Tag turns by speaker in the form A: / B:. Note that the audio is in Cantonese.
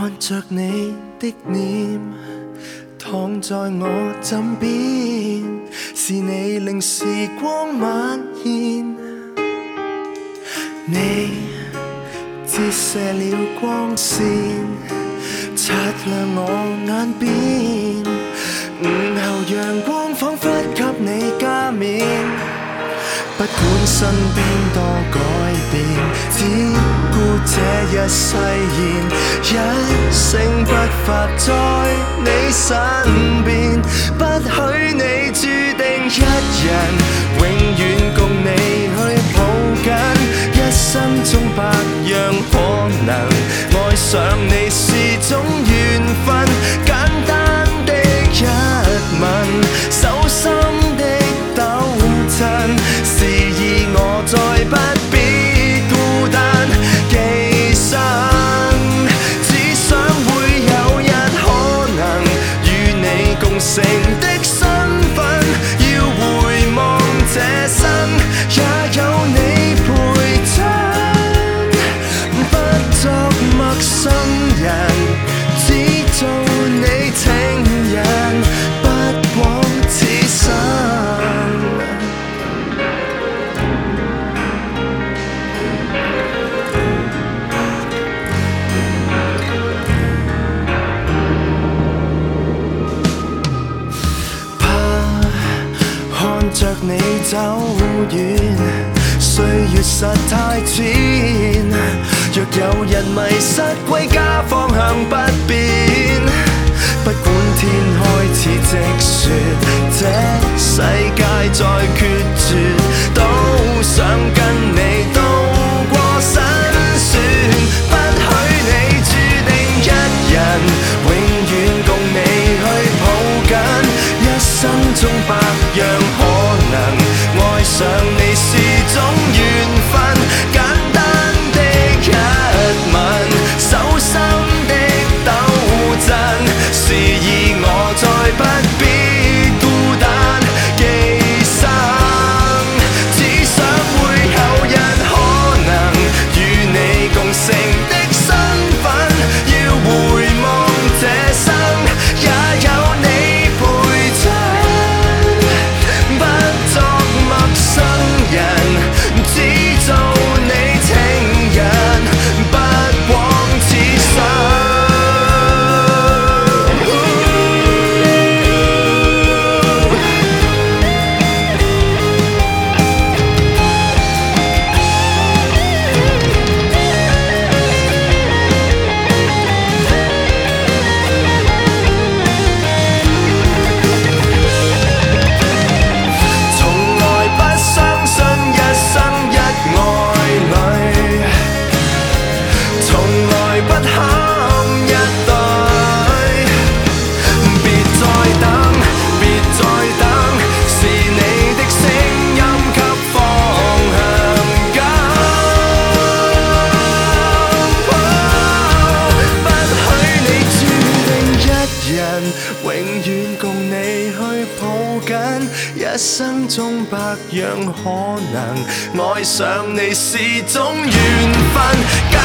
A: 看着你的臉，躺在我枕邊，是你令時光蔓延。你折射了光線，擦亮我眼邊，午後陽光彷彿給你加冕。不管身邊多改變，只顧這一誓言，一聲不發在你身邊，不許你注定一人，永遠共你去抱緊，一生中百樣可能，愛上你是種緣分，簡單的一吻，手心的抖震，示意我再不必孤單寄生，只想會有日可能與你共乘的身份，要回望這生也有你陪襯，不作陌生人，只做你情人，不枉此生。看着你走遠，歲月實太淺，若有人迷失歸家方向不變，不管天開始積雪，這世界再決絕，都想跟你渡過辛酸，不許你注定一人，永遠共你去抱緊，一生中百樣可能，愛上你是種緣分，簡單的一吻，手心的抖震，示意我再不必孤單寄生，只想會有日可能與你共乘的身份，要回望這生也有你陪襯，不作陌生人，只做你情人，不枉此生。永遠共你去抱緊，一生中百樣可能，愛上你是種緣分。